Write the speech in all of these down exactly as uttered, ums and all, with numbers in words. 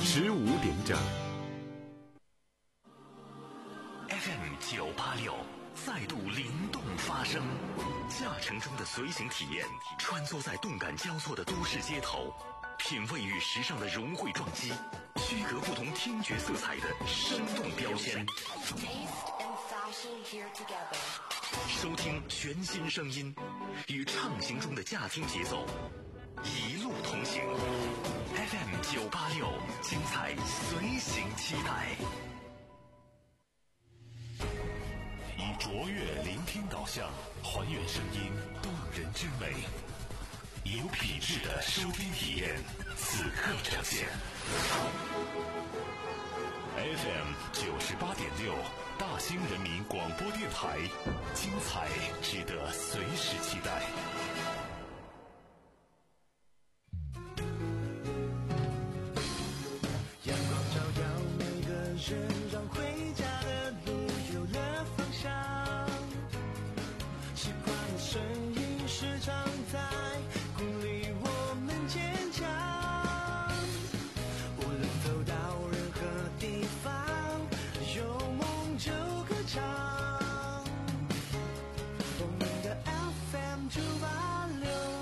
十五点整。 F M 九八六再度灵动发声，驾乘中的随行体验，穿梭在动感交错的都市街头，品味与时尚的融汇撞击，区隔不同听觉色彩的生动标签。收听全新声音，与畅行中的驾听节奏一路同行。F M 九八六，精彩随行期待。以卓越聆听导向，还原声音动人之美，有品质的收听体验，此刻呈现。F M 九十八点六，大兴人民广播电台，精彩值得随时期待。 阳光照耀每个人，让回家的路有了方向。习惯的声音时常在鼓励我们坚强。无论走到任何地方，有梦就歌唱。我们的 F M 九八六。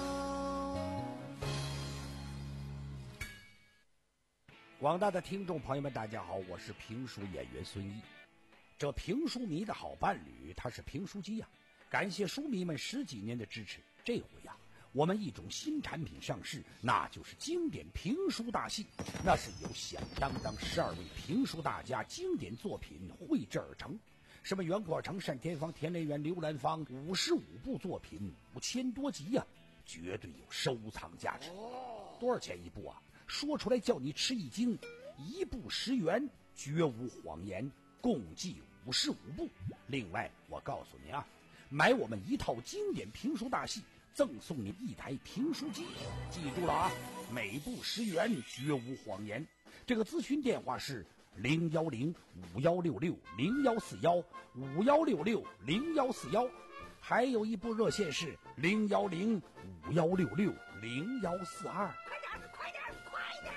广大的听众朋友们，大家好，我是评书演员孙一。这评书迷的好伴侣，他是评书机呀、啊。感谢书迷们十几年的支持，这回呀、啊，我们一种新产品上市，那就是经典评书大戏。那是由响当当十二位评书大家经典作品绘制而成，什么袁阔成、单田芳、田连元、刘兰芳，五十五部作品，五千多集呀、啊，绝对有收藏价值。多少钱一部啊？说出来叫你吃一惊，一部十元，绝无谎言，共计五十五部。另外我告诉你啊，买我们一套经典评书大戏，赠送你一台评书机。记住了啊，每部十元，绝无谎言。这个咨询电话是零幺零五幺六六零幺四幺五幺六六零幺四幺，还有一部热线是零幺零五幺六六零幺四二。快点快点快点！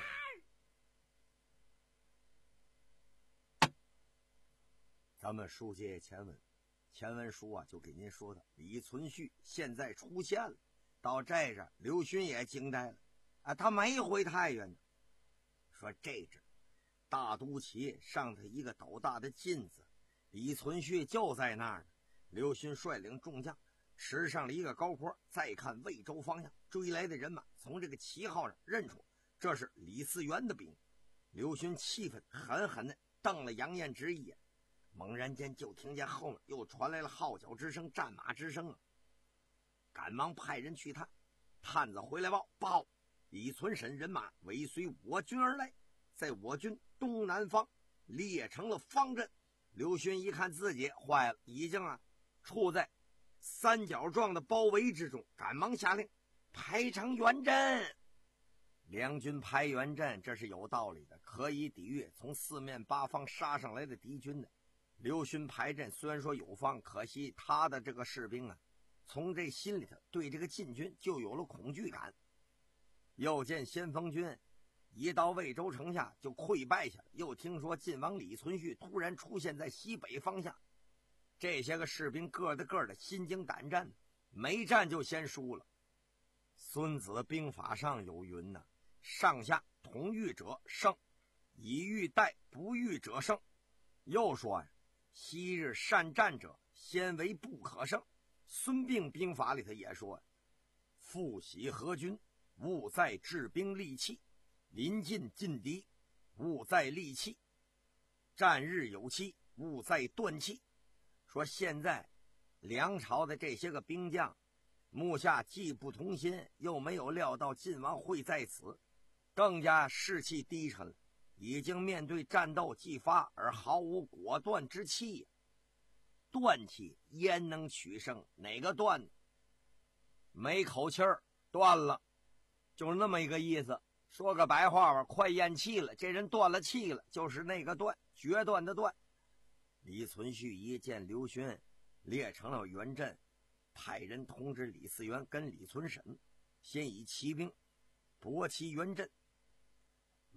咱们书接前文，前文书啊就给您说的李存勖现在出现了，到这阵刘询也惊呆了啊，他没回太原呢。说这阵大都旗上头一个斗大的金子，李存勖就在那儿呢。刘询率领众将驰上了一个高坡，再看魏州方向追来的人马，从这个旗号上认出这是李嗣源的兵。刘询气愤，狠狠地瞪了杨彦直一眼。猛然间就听见后面又传来了号角之声、战马之声啊！赶忙派人去探，探子回来报报，李存审人马尾随我军而来，在我军东南方列成了方阵。刘询一看自己坏了，已经啊处在三角状的包围之中，赶忙下令排成圆阵。两军排圆阵，这是有道理的，可以抵御从四面八方杀上来的敌军的。刘询排阵虽然说有方，可惜他的这个士兵啊，从这心里头对这个晋军就有了恐惧感。又见先锋军一到魏州城下就溃败下来，又听说晋王李存勖突然出现在西北方向，这些个士兵个的个的心惊胆战，没战就先输了。孙子兵法上有云呐、啊，上下同欲者胜，以欲待不欲者胜。又说呀、啊，昔日善战者先为不可胜。孙膑兵法里头也说，复喜合军，勿在制兵利器，临近劲敌，勿在利器，战日有期，勿在断气。说现在梁朝的这些个兵将目下既不同心，又没有料到晋王会在此，更加士气低沉了，已经面对战斗既发而毫无果断之气呀。断气焉能取胜？哪个断呢？没口气儿，断了，就是那么一个意思。说个白话吧，快咽气了，这人断了气了，就是那个断，决断的断。李存勖一见刘询列成了圆阵，派人通知李嗣源跟李存审，先以骑兵夺其圆阵。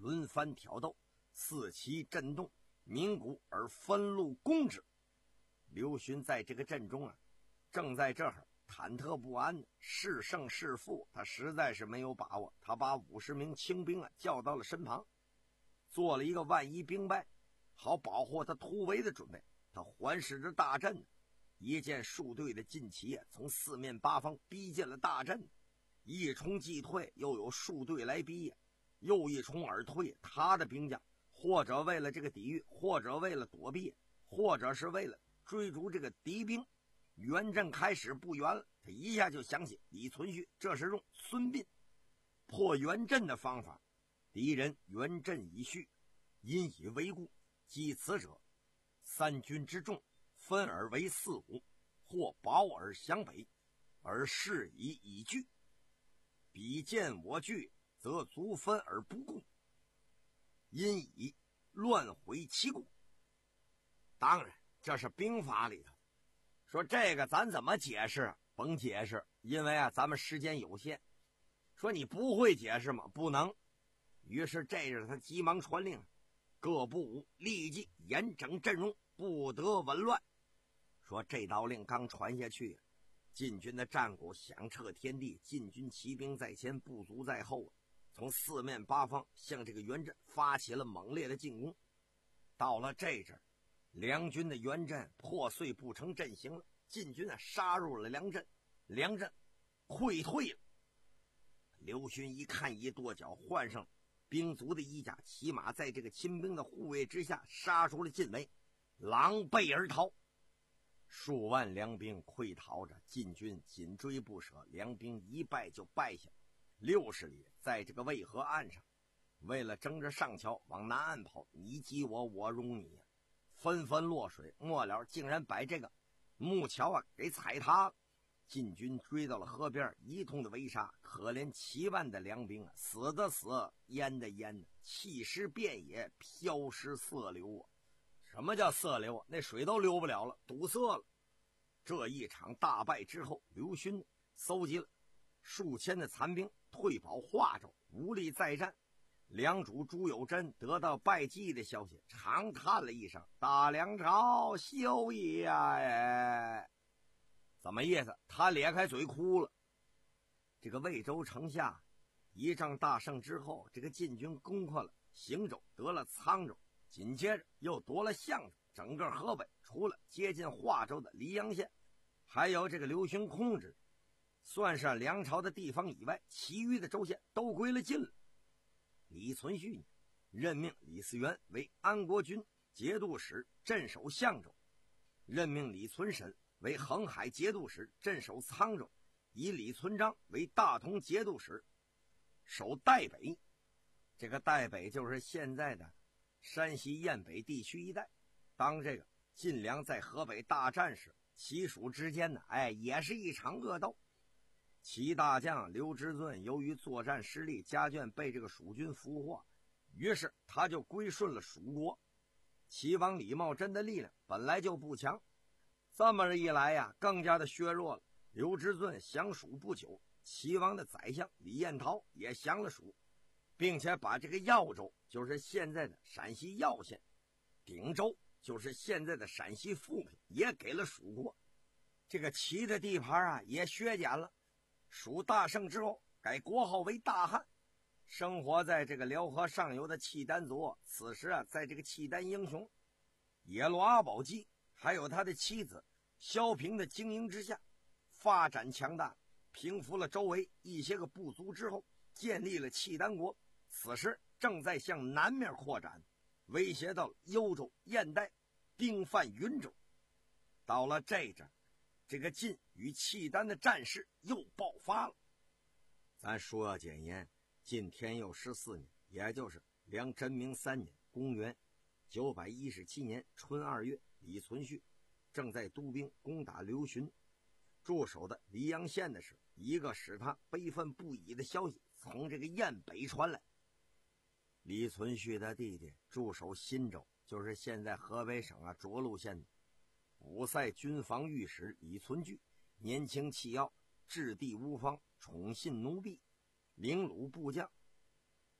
轮番挑逗，四旗震动，鸣鼓而分路攻之。刘询在这个阵中啊，正在这儿忐忑不安，是胜是负，他实在是没有把握。他把五十名清兵啊叫到了身旁，做了一个万一兵败，好保护他突围的准备。他环视着大阵，一见数队的劲骑啊从四面八方逼近了大阵，一冲即退，又有数队来逼，又一冲而退。他的兵将或者为了这个抵御，或者为了躲避，或者是为了追逐这个敌兵。援阵开始不远了，他一下就想起李存勖这是用孙膑破援阵的方法。敌人援阵已续，因以为固，击此者，三军之众分而为四五，或保而向北，而势以以拒。彼见我惧，则卒分而不顾，因以乱毁其故。当然这是兵法里头说，这个咱怎么解释？甭解释，因为啊咱们时间有限。说你不会解释吗？不能。于是这日他急忙传令，各部伍立即严整阵容，不得紊乱。说这道令刚传下去，晋军的战鼓响彻天地，晋军骑兵在前，部族在后，从四面八方向这个援阵发起了猛烈的进攻。到了这阵，梁军的援阵破碎不成阵型了，晋军啊杀入了梁阵，梁阵溃退了。刘询一看，一跺脚，换上兵卒的衣甲，骑马在这个秦兵的护卫之下杀出了晋围，狼狈而逃。数万梁兵溃逃着，晋军紧追不舍，梁兵一败就败下六十里，在这个渭河岸上，为了争着上桥往南岸跑，你击我，我容你呀，纷纷落水，末了竟然把这个木桥啊给踩塌了。晋军追到了河边，一通的围杀，可怜七万的梁兵啊，死的死，淹的淹，弃尸遍野，漂尸色流啊！什么叫色流啊？那水都流不了了，堵塞了。这一场大败之后，刘询搜集了数千的残兵，退保华州，无力再战。梁主朱友贞得到败绩的消息，长叹了一声：“大梁朝休矣呀！”哎，怎么意思？他咧开嘴哭了。这个魏州城下一仗大胜之后，这个晋军攻克了邢州，得了沧州，紧接着又夺了象州。整个河北除了接近华州的黎阳县，还有这个刘询控制，算是梁朝的地方以外，其余的州县都归了晋了。李存勖任命李嗣源为安国军节度使，镇守象州，任命李存审为恒海节度使，镇守沧州，以李存璋为大同节度使，守代北。这个代北就是现在的山西雁北地区一带。当这个晋梁在河北大战时，齐蜀之间呢，哎，也是一场恶斗。齐大将刘知尊由于作战失利，家眷被这个蜀军俘获，于是他就归顺了蜀国。齐王李茂贞的力量本来就不强，这么一来呀，更加的削弱了。刘知尊降蜀不久，齐王的宰相李彦陶也降了蜀，并且把这个耀州，就是现在的陕西耀县，鼎州，就是现在的陕西富平，也给了蜀国。这个齐的地盘啊也削减了。蜀大胜之后，改国号为大汉。生活在这个辽河上游的契丹族，此时啊，在这个契丹英雄野罗阿保机还有他的妻子萧平的经营之下，发展强大，平服了周围一些个部族之后，建立了契丹国。此时正在向南面扩展，威胁到幽州、燕代，兵犯云州。到了这阵，这个晋与契丹的战事又爆发了。咱说要简言，晋天佑十四年，也就是梁真明三年，公元九百一十七年春二月，李存勖正在督兵攻打刘询驻守的黎阳县的时候，一个使他悲愤不已的消息从这个雁北传来。李存勖的弟弟驻守新州，就是现在河北省啊涿鹿县的五塞军防御史李存勖，年轻气傲，质地无方，宠信奴婢，凌辱部将，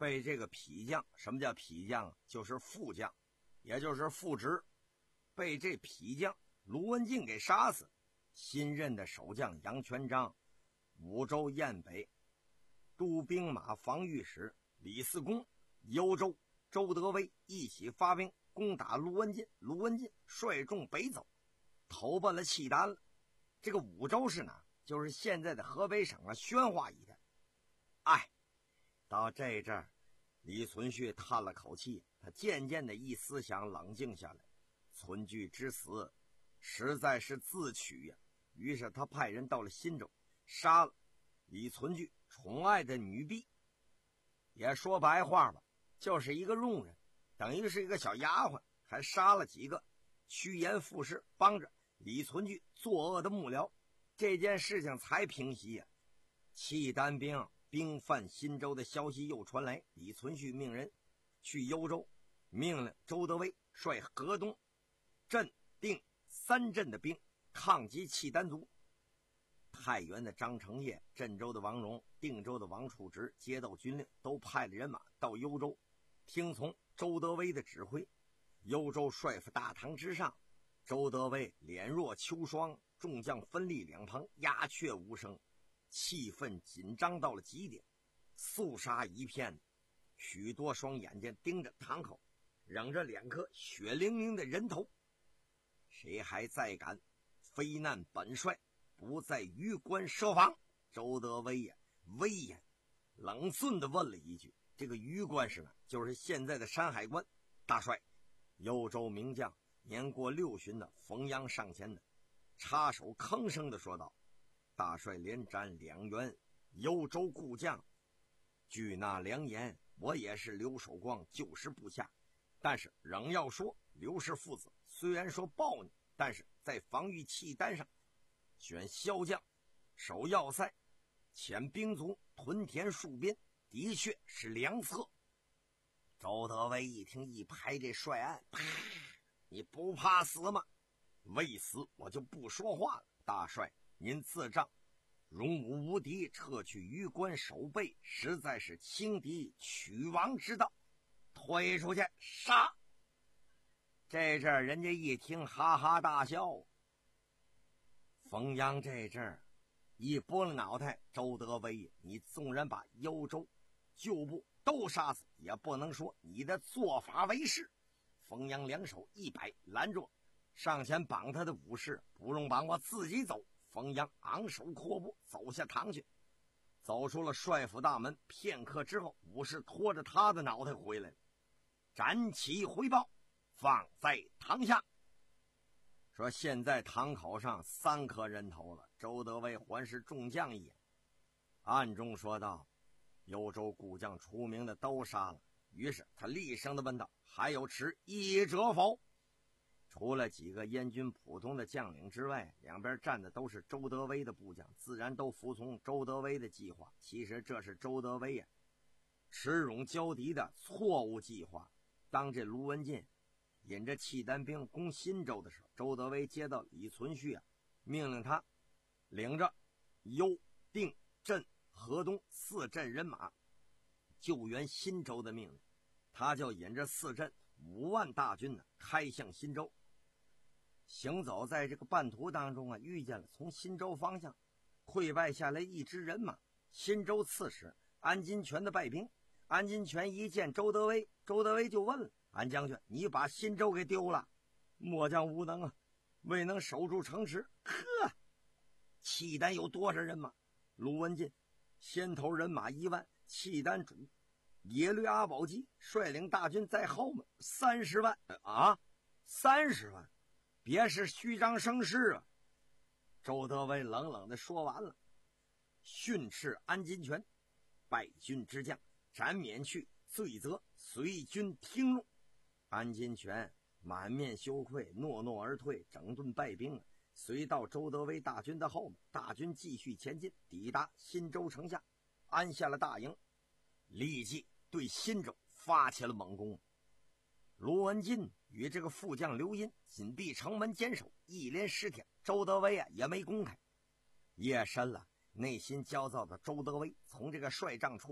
被这个痞将，什么叫痞将啊？就是副将，也就是副职，被这痞将卢文进给杀死。新任的守将杨全章、武州堰北督兵马防御使李嗣恭、幽州周德威一起发兵攻打卢文进。卢文进率众北走，投奔了契丹了。这个武州是哪？就是现在的河北省啊宣化一带。哎，到这阵儿，李存勖叹了口气，他渐渐的一思想冷静下来，存炬之死实在是自取呀、啊。于是他派人到了新州，杀了李存勖宠爱的女婢，也说白话吧，就是一个佣人，等于是一个小丫鬟，还杀了几个趋炎附势帮着李存勖作恶的幕僚。这件事情才平息呀、啊。契丹兵兵犯新州的消息又传来，李存勖命人去幽州，命令周德威率河东、镇、定三镇的兵抗击契丹族。太原的张承业、镇州的王荣、定州的王处直接到军令，都派了人马到幽州，听从周德威的指挥。幽州帅府大堂之上，周德威脸若秋霜，众将分立两旁，鸦雀无声，气氛紧张到了极点，肃杀一片。许多双眼睛盯着堂口，扔着两颗血淋淋的人头。谁还再敢非难本帅，不在榆关设防？周德威呀，威严冷峻地问了一句。这个榆关是哪？就是现在的山海关。大帅，幽州名将年过六旬的冯阳上前的插手吭声地说道：大帅连斩两员幽州故将，据那良言，我也是刘守光旧时部下，但是仍要说刘氏父子虽然说暴逆，但是在防御契丹上选骁将守要塞，遣兵卒屯田戍边，的确是良策。周德威一听，一拍这帅案，啪！你不怕死吗？未死我就不说话了。大帅您自仗荣武无敌，撤去榆关守备，实在是轻敌取王之道，推出去杀！这阵儿人家一听，哈哈大笑。冯阳这阵儿一拨了脑袋，周德威，你纵然把幽州旧部都杀死，也不能说你的做法为是。冯阳两手一摆，拦住，上前绑他的武士，不用绑，我自己走。冯阳昂首阔步走下堂去，走出了帅府大门。片刻之后，武士拖着他的脑袋回来了，斩旗回报，放在堂下。说现在堂口上三颗人头了。周德威环视众将一眼，暗中说道：幽州故将出名的都杀了。于是他厉声地问道：还有持异者否？除了几个燕军普通的将领之外，两边站的都是周德威的部将，自然都服从周德威的计划。其实这是周德威呀、啊、持勇交敌的错误计划。当这卢文进引着契丹兵攻新州的时候，周德威接到李存勖啊命令他领着幽、定、镇、河东四镇人马救援新州的命令，他就引着四镇五万大军呢开向新州。行走在这个半途当中啊，遇见了从新州方向溃败下来一支人马，新州刺史安金泉的败兵。安金泉一见周德威，周德威就问了：安将军，你把新州给丢了？末将无能啊，未能守住城池。呵，契丹有多少人马？卢文进先头人马一万，契丹主耶律阿保机率领大军在后面三十万啊，三十万，别是虚张声势啊！周德威冷冷地说完了，训斥安金泉：败军之将，斩免去罪责，随军听用。安金泉满面羞愧，诺诺而退，整顿败兵了，随到周德威大军的后面。大军继续前进，抵达新州城下，安下了大营，立即对新州发起了猛攻。卢文进与这个副将刘殷紧闭城门坚守，一连十天，周德威啊也没攻开。夜深了，内心焦躁的周德威从这个帅帐出来，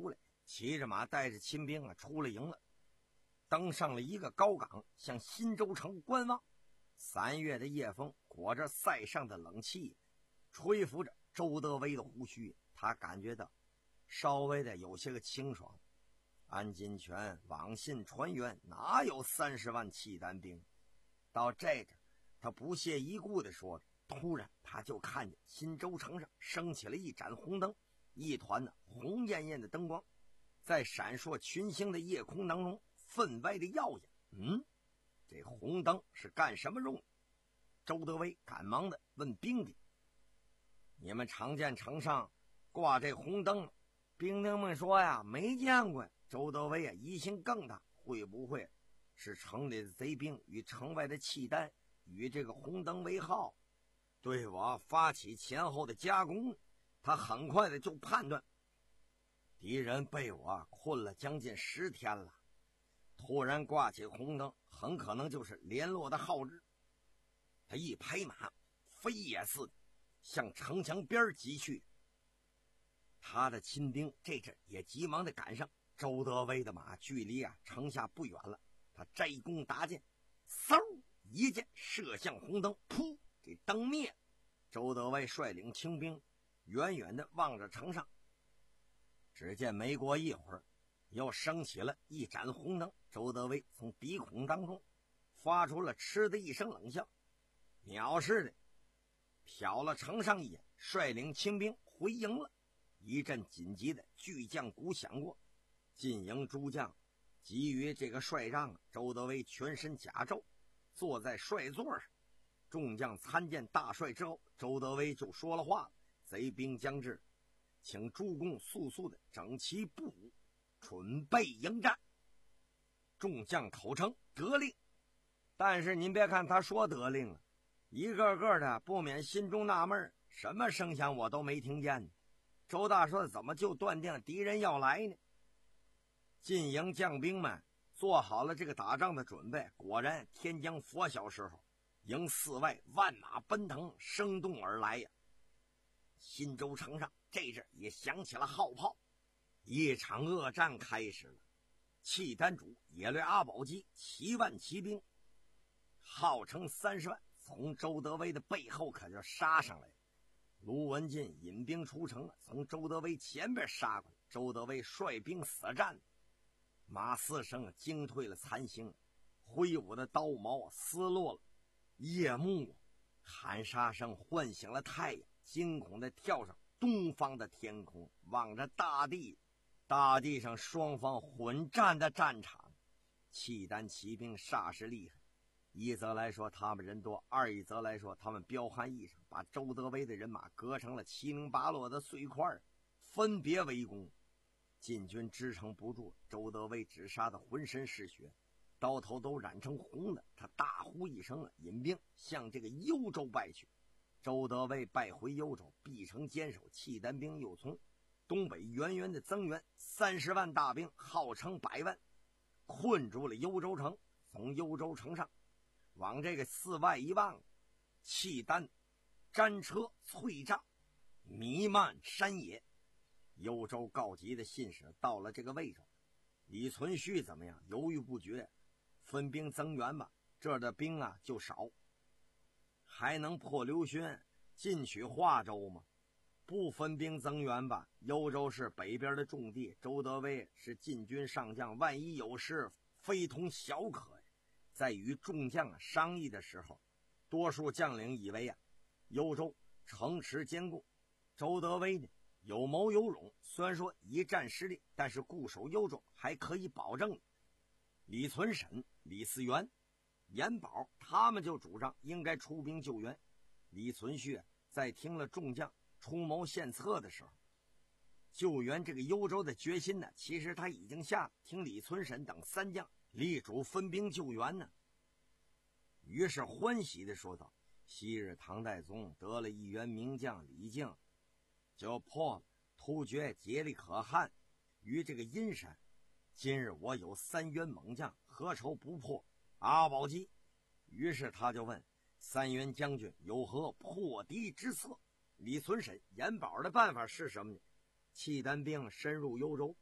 骑着马带着亲兵啊出了营了，登上了一个高岗，向新州城观望。三月的夜风裹着塞上的冷气，吹拂着周德威的胡须，他感觉到稍微的有些个清爽。安金泉往信传源，哪有三十万契丹兵？到这个他不屑一顾地说着，突然他就看见新州城上升起了一盏红灯，一团的红艳艳的灯光在闪烁群星的夜空当中分外的耀眼。嗯，这红灯是干什么用的？周德威赶忙的问兵丁：你们常见城上挂这红灯吗？兵丁们说呀，没见过。周德威啊疑心更大，会不会是城里的贼兵与城外的契丹与这个红灯为号，对我发起前后的夹攻？他很快的就判断，敌人被我困了将近十天了，突然挂起红灯，很可能就是联络的号日。他一拍马，飞也似的向城墙边急去。他的亲兵这阵也急忙的赶上。周德威的马距离啊城下不远了，他摘弓搭箭，嗖一箭射向红灯，噗，这灯灭。周德威率领清兵远远的望着城上，只见没过一会儿又升起了一盏红灯。周德威从鼻孔当中发出了嗤的一声冷笑，藐视的瞟了城上一眼，率领清兵回营了。一阵紧急的巨将鼓响过，进营诸将急于这个帅帐，周德威全身甲胄，坐在帅座上。众将参见大帅之后，周德威就说了话了：贼兵将至，请诸公速速的整齐步武，准备迎战。众将口称得令。但是您别看他说得令了，一个个的不免心中纳闷，什么声响我都没听见。周大帅怎么就断定敌人要来呢？进营将兵们做好了这个打仗的准备，果然天将拂晓时候，营四外万马奔腾，生动而来呀。新州城上这阵也响起了号炮，一场恶战开始了。契丹主野略阿保机七万骑兵，号称三十万，从周德威的背后可就杀上来了。卢文进引兵出城了，从周德威前边杀过来。周德威率兵死战，马四生惊退了残星，挥舞的刀矛撕落了夜幕，喊杀声唤醒了太阳，惊恐地跳上东方的天空，望着大地。大地上双方混战的战场，契丹骑兵煞是厉害。一则来说他们人多，二一则来说他们彪悍异常，把周德威的人马割成了七零八落的碎块，分别围攻。晋军支撑不住，周德威只杀得浑身是血，刀头都染成红的。他大呼一声，引兵向这个幽州败去。周德威败回幽州，必城坚守，契丹兵又从东北源源的增援，三十万大兵号称百万，困住了幽州城。从幽州城上往这个寺外一望，契丹战车璀璨，弥漫山野。幽州告急的信使到了这个位置，李存勖怎么样？犹豫不决，分兵增援吧，这儿的兵啊就少，还能破刘轩进取华州吗？不分兵增援吧，幽州是北边的重地，周德威是禁军上将，万一有事非同小可呀。在与众将商议的时候，多数将领以为啊，幽州城池坚固，周德威呢有谋有勇，虽然说一战失利，但是固守幽州还可以保证。李存审、李嗣源、严保他们就主张应该出兵救援。李存勖在听了众将出谋献策的时候，救援这个幽州的决心呢，其实他已经下了。听李存审等三将力主分兵救援呢，于是欢喜地说道：昔日唐太宗得了一员名将李靖，就破了突厥竭力可汗于这个阴山，今日我有三员猛将，何愁不破阿保机？于是他就问三员将军有何破敌之策。李存审、严保的办法是什么呢？契丹兵深入幽州，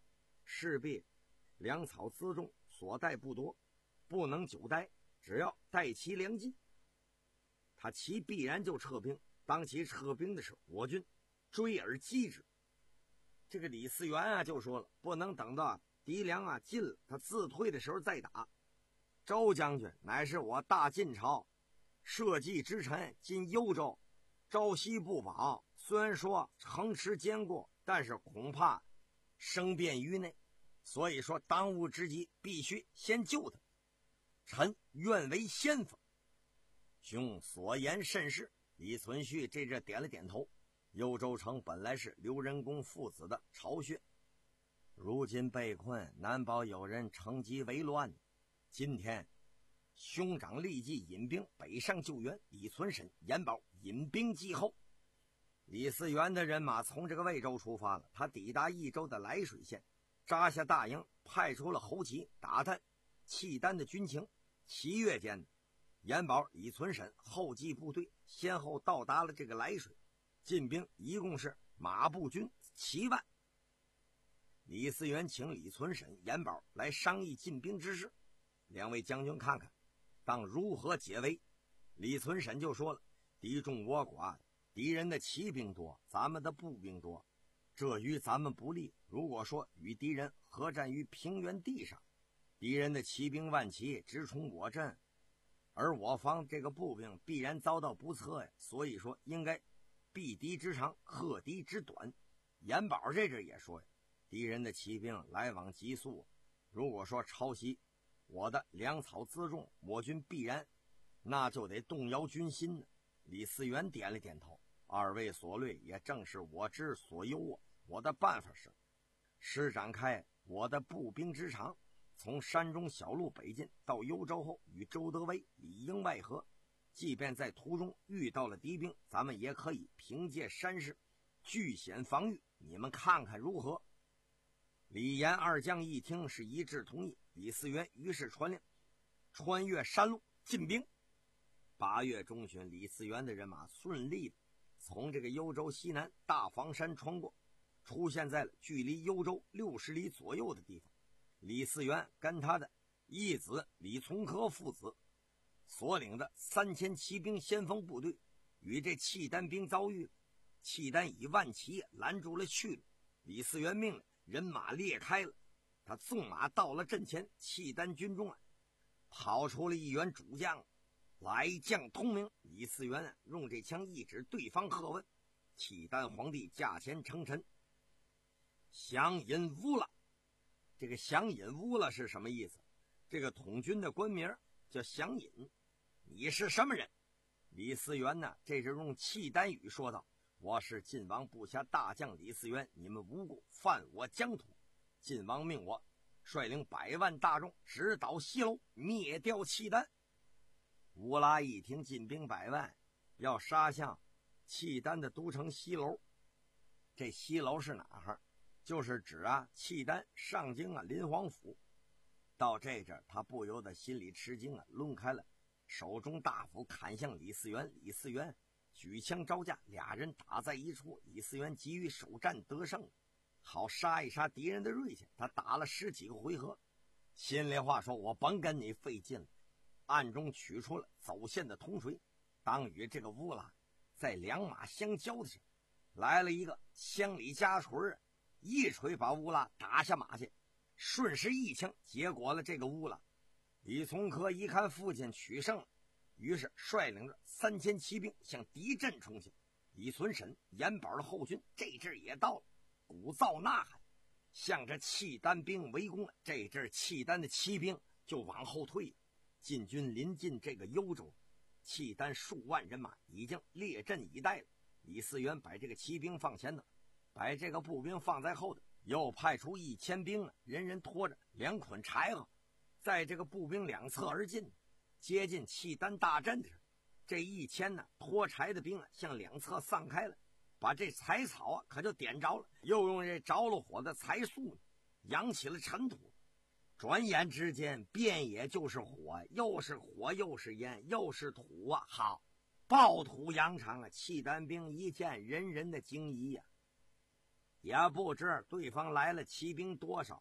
势必粮草辎重所带不多，不能久待，只要待其粮尽，他其必然就撤兵。当其撤兵的时候，我军追而击之。这个李嗣源啊就说了，不能等到敌粮啊尽了，他自退的时候再打。周将军乃是我大晋朝社稷之臣，今幽州朝夕不保，虽然说城池坚固，但是恐怕生变于内，所以说当务之急必须先救他。臣愿为先锋。兄所言甚是。李存勖这这点了点头。幽州城本来是刘仁恭父子的巢穴，如今被困，难保有人乘机为乱。今天兄长立即引兵北上救援，李存审、严保引兵继后。李嗣源的人马从这个魏州出发了，他抵达益州的涞水县，扎下大营，派出了侯奇打探契丹的军情。七月间，严保、李存审后继部队先后到达了这个涞水，进兵一共是马步军七万。李嗣源请李存审、严保来商议进兵之事，两位将军看看当如何解围。李存审就说了，敌众我寡，敌人的骑兵多，咱们的步兵多，这与咱们不利。如果说与敌人合战于平原地上，敌人的骑兵万骑直冲我阵，而我方这个步兵必然遭到不测呀。所以说应该避敌之长，克敌之短。严保这阵也说呀，敌人的骑兵来往急速，如果说抄袭我的粮草辎重，我军必然那就得动摇军心呢。李嗣源点了点头，二位所论也正是我之所忧啊。我的办法是施展开我的步兵之长，从山中小路北进，到幽州后与周德威里应外合，即便在途中遇到了敌兵，咱们也可以凭借山势据险防御，你们看看如何？李严二将一听是一致同意。李嗣源于是传令穿越山路进兵。八月中旬，李嗣源的人马顺利的从这个幽州西南大房山穿过，出现在了距离幽州六十里左右的地方。李嗣源跟他的义子李从珂父子所领的三千骑兵先锋部队与这契丹兵遭遇了，契丹以万骑拦住了去路。李嗣源命令人马裂开了，他纵马到了阵前，契丹军中啊跑出了一员主将，来将通明。李嗣源啊用这枪一指对方，喝问：契丹皇帝驾前称臣，降引乌拉。这个降引乌拉是什么意思？这个统军的官名叫降引。你是什么人？李嗣源呢这是用契丹语说道：我是晋王部下大将李嗣源，你们无故犯我疆土，晋王命我率领百万大众直捣西楼，灭掉契丹。乌拉一听进兵百万要杀向契丹的都城西楼，这西楼是哪儿？就是指啊契丹上京啊临皇府。到这阵他不由得心里吃惊啊，抡开了手中大斧砍向李嗣源。李嗣源举枪招架，俩人打在一处。李嗣源急于首战得胜，好杀一杀敌人的锐气。他打了十几个回合，心里话说，我甭跟你费劲了，暗中取出了走线的铜锤，当与这个乌拉在两马相交的时候，来了一个乡里家锤，一锤把乌拉打下马去，顺势一枪结果了这个乌拉。李从珂一看父亲取胜了，于是率领着三千骑兵向敌阵冲去。李存审、严保的后军这阵也到了，鼓噪呐喊，向着契丹兵围攻了。这阵契丹的骑兵就往后退，晋军临近这个幽州，契丹数万人马已经列阵以待了。李嗣源把这个骑兵放前头，把这个步兵放在后头，又派出一千兵了，人人拖着两捆柴火，在这个步兵两侧而进。接近契丹大阵的时候，这一千呢拖柴的兵啊向两侧散开了，把这柴草啊可就点着了，又用这着了火的柴树扬起了尘土。转眼之间，遍野就是火，又是火又是烟又是土啊！好，暴土扬长啊！契丹兵一见，人人的惊疑呀、啊，也不知对方来了骑兵多少，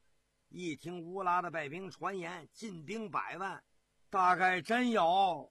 一听乌拉的百兵传言进兵百万，大概真有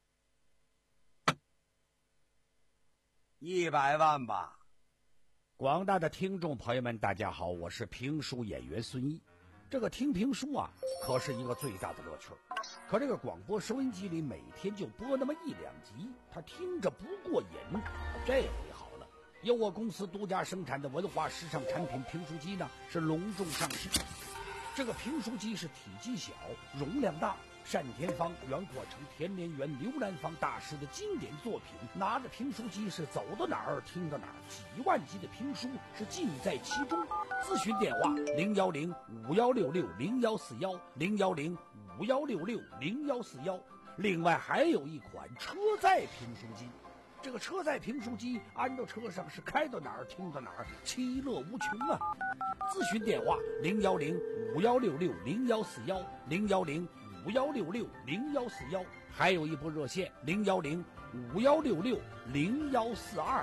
一百万吧。 广大的听众朋友们，大家好，我是评书演员孙一。这个听评书啊，可是一个最大的乐趣。可这个广播收音机里每天就播那么一两集，他听着不过瘾。这回好了，由我公司独家生产的文化时尚产品评书机呢，是隆重上市。这个评书机是体积小，容量大，单田芳、袁阔成、田连元、刘兰芳大师的经典作品，拿着评书机是走到哪儿听到哪儿，几万集的评书是尽在其中。咨询电话零幺零五幺六六零幺四幺零幺零五幺六六零幺四幺。另外还有一款车载评书机，这个车载评书机安到车上是开到哪儿听到哪儿，其乐无穷啊！咨询电话零幺零五幺六六零幺四幺零幺零五幺六六零幺四幺，还有一部热线零幺零五幺六六零幺四二。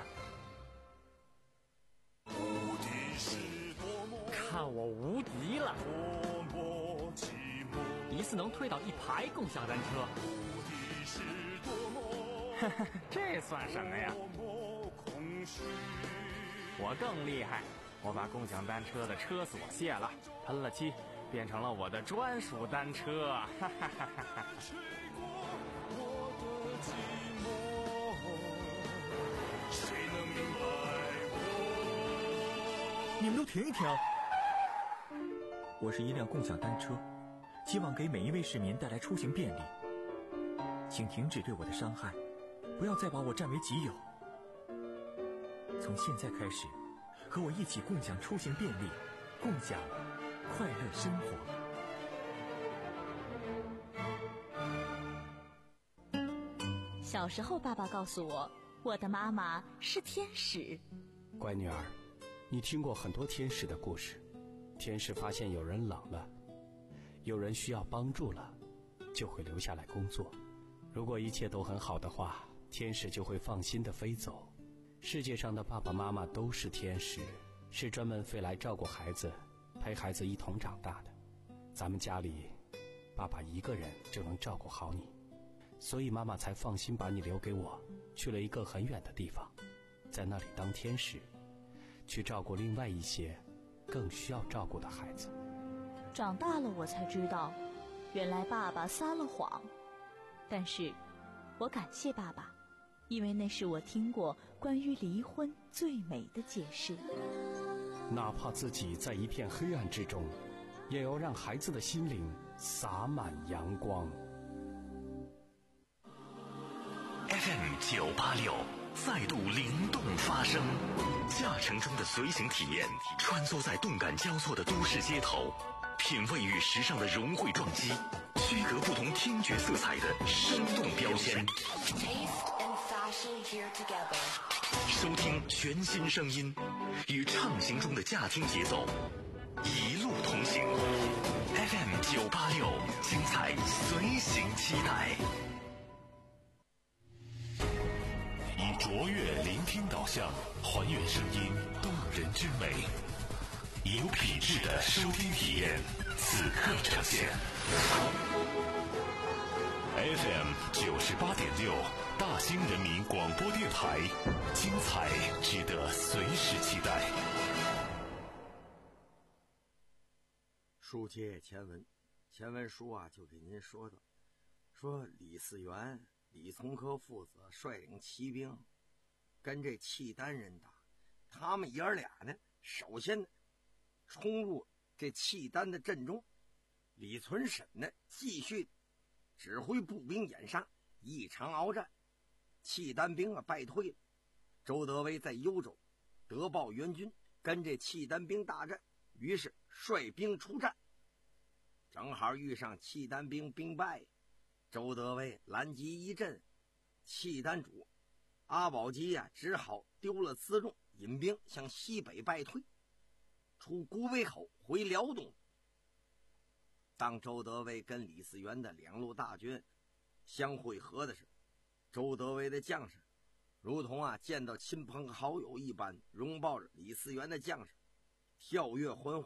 看我无敌了！一次能推倒一排共享单车，这算什么呀？我更厉害，我把共享单车的车锁卸了，喷了漆，变成了我的专属单车。哈哈哈哈哈！ 你们都停一停！我是一辆共享单车，希望给每一位市民带来出行便利。请停止对我的伤害，不要再把我占为己有。从现在开始，和我一起共享出行便利，共享快乐生活。 小时候，爸爸告诉我，我的妈妈是天使。 乖女儿，你听过很多天使的故事。天使发现有人冷了，有人需要帮助了，就会留下来工作。如果一切都很好的话，天使就会放心地飞走。世界上的爸爸妈妈都是天使，是专门飞来照顾孩子，陪孩子一同长大的。咱们家里，爸爸一个人就能照顾好你，所以妈妈才放心把你留给我，去了一个很远的地方，在那里当天使，去照顾另外一些更需要照顾的孩子。 长大了我才知道，原来爸爸撒了谎。但是我感谢爸爸，因为那是我听过关于离婚最美的解释。 哪怕自己在一片黑暗之中，也要让孩子的心灵洒满阳光。 F M 九八六再度灵动发声，驾乘中的随行体验，穿梭在动感交错的都市街头，品味与时尚的融汇撞击，区隔不同听觉色彩的生动标签。收听全新声音，与畅行中的驾听节奏，一路同行。F M 九八六，精彩随行期待。 以卓越聆听导向，还原声音动人之美，以有品质的收听体验，此刻呈现。F M 九十八点六，大兴人民广播电台，精彩值得随时期待。 书接前文，前文书啊就给您说的，说李嗣源。 李从珂父子率领骑兵跟这契丹人打，他们爷儿俩呢，首先呢冲入这契丹的阵中，李存审呢继续指挥步兵掩杀，一场鏖战，契丹兵啊败退了。周德威在幽州得报援军，跟这契丹兵大战，于是率兵出战，正好遇上契丹兵兵败。 周德威拦击一阵，契丹主阿保机呀、啊，只好丢了辎重，引兵向西北败退，出孤威口回辽东。当周德威跟李嗣源的两路大军相会合的时候，周德威的将士如同啊见到亲朋好友一般，拥抱着李嗣源的将士，跳跃欢呼啊，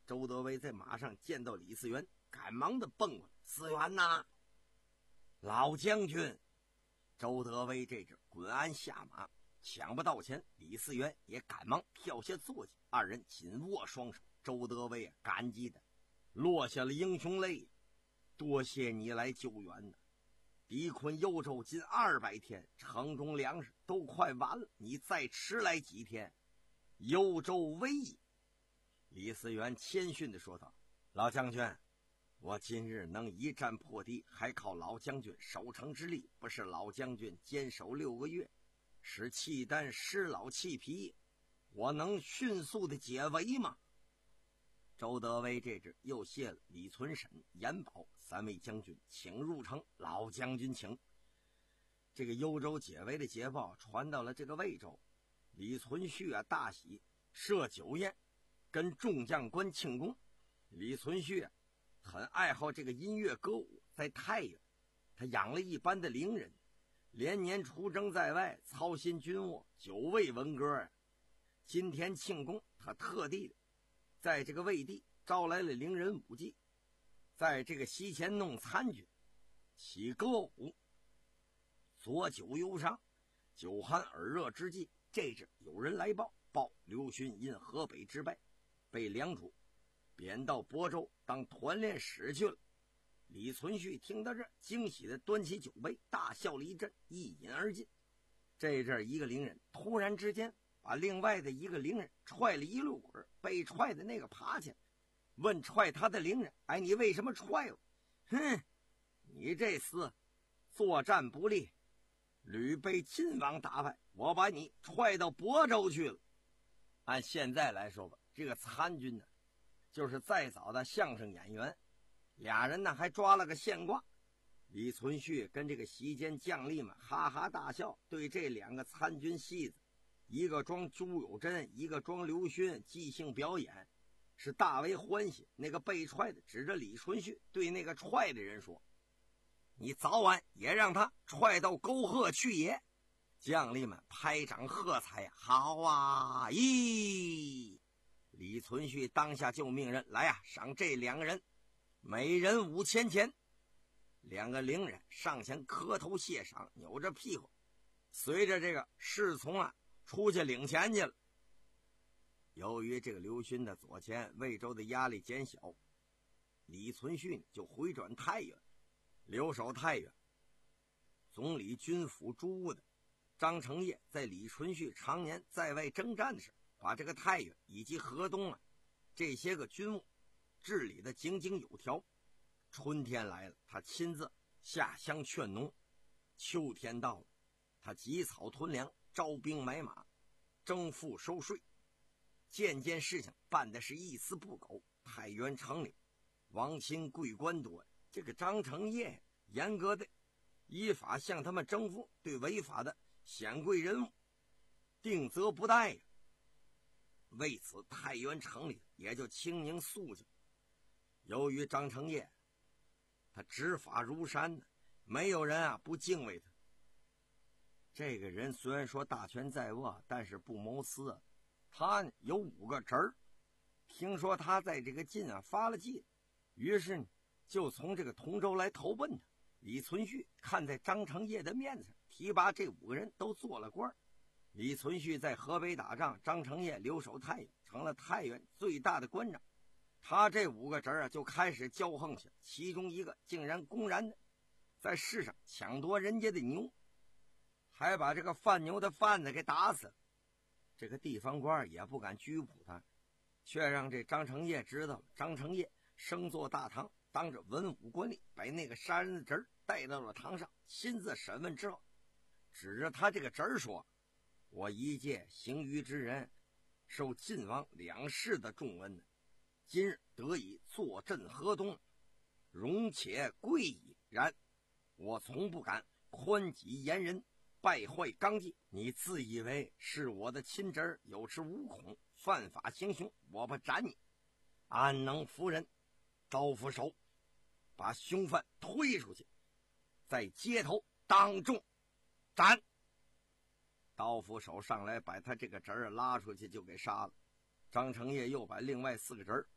周德威在马上见到李嗣源，赶忙的蹦过来：“嗣源呐，老将军！”周德威这阵滚鞍下马，抢不到前，李嗣源也赶忙跳下坐骑，二人紧握双手。周德威啊，感激的落下了英雄泪。多谢你来救援呐！敌困幽州近二百天，城中粮食都快完了，你再迟来几天，幽州危矣。李嗣源谦逊地说道：“老将军，我今日能一战破敌，还靠老将军守城之力，不是老将军坚守六个月，使契丹失老弃皮，我能迅速的解围吗？”周德威这阵又谢了李存审、严保三位将军，请入城。老将军请。这个幽州解围的捷报传到了这个魏州，李存勖啊大喜，设酒宴跟众将官庆功。李存勖啊很爱好这个音乐歌舞，在太原他养了一班的伶人，连年出征在外，操心军务，久未闻歌啊。今天庆功，他特地的在这个魏地招来了伶人舞伎，在这个席前弄参军，起歌舞，左酒忧伤，酒酣耳热之际，这阵有人来报，报刘询因河北之败，被梁主贬到亳州当团练使去了。李存勖听到这，惊喜的端起酒杯，大笑了一阵，一饮而尽。这阵一个伶人突然之间把另外的一个伶人踹了一溜滚，被踹的那个爬起来，问踹他的伶人：“哎，你为什么踹我？”“哼，你这厮作战不利，屡被晋王打败，我把你踹到亳州去了。”按现在来说吧，这个参军呢，就是再早的相声演员，俩人呢还抓了个现挂。李存勖跟这个席间将吏们哈哈大笑，对这两个参军戏子，一个装朱有贞，一个装刘勋，即兴表演，是大为欢喜。那个被踹的指着李存勖，对那个踹的人说：“你早晚也让他踹到沟壑去也。”将吏们拍掌喝彩：“好啊！”咦，李存勖当下就命人来啊，赏这两个人每人五千钱。两个伶人上前磕头谢赏，扭着屁股随着这个侍从啊出去领钱去了。由于这个刘勋的左前，魏州的压力减小，李存勖就回转太原，留守太原。总理军府诸务的张承业在李存勖常年在外征战时，把这个太原以及河东啊这些个军务治理的井井有条。春天来了，他亲自下乡劝农；秋天到了，他集草屯粮，招兵买马，征赋收税，件件事情办的是一丝不苟。太原城里王亲贵官多，这个张承业严格的依法向他们征赋，对违法的显贵人物定责不贷呀。为此太原城里也就清宁肃静。由于张承业他执法如山呢，没有人啊不敬畏他。这个人虽然说大权在握，但是不谋私啊。他有五个侄儿，听说他在这个晋啊发了迹，于是呢就从这个同州来投奔他。李存勖看在张承业的面子上，提拔这五个人都做了官。李存勖在河北打仗，张承业留守太原，成了太原最大的官长。他这五个侄儿啊就开始骄横起来，其中一个竟然公然的在市上抢夺人家的牛，还把这个贩牛的贩子给打死了。这个地方官也不敢拘捕他，却让这张承业知道了。张承业升坐大堂，当着文武官吏，把那个杀人的侄儿带到了堂上，亲自审问之后，指着他这个侄儿说：“我一介行于之人，受晋王两世的重恩呢，今日得以坐镇河东，荣且贵矣。然我从不敢宽己严人，败坏纲纪。你自以为是我的亲侄儿，有恃无恐，犯法行凶，我不斩你，安能服人？刀斧手，把凶犯推出去，在街头当众斩。”刀斧手上来把他这个侄儿拉出去就给杀了。张承业又把另外四个侄儿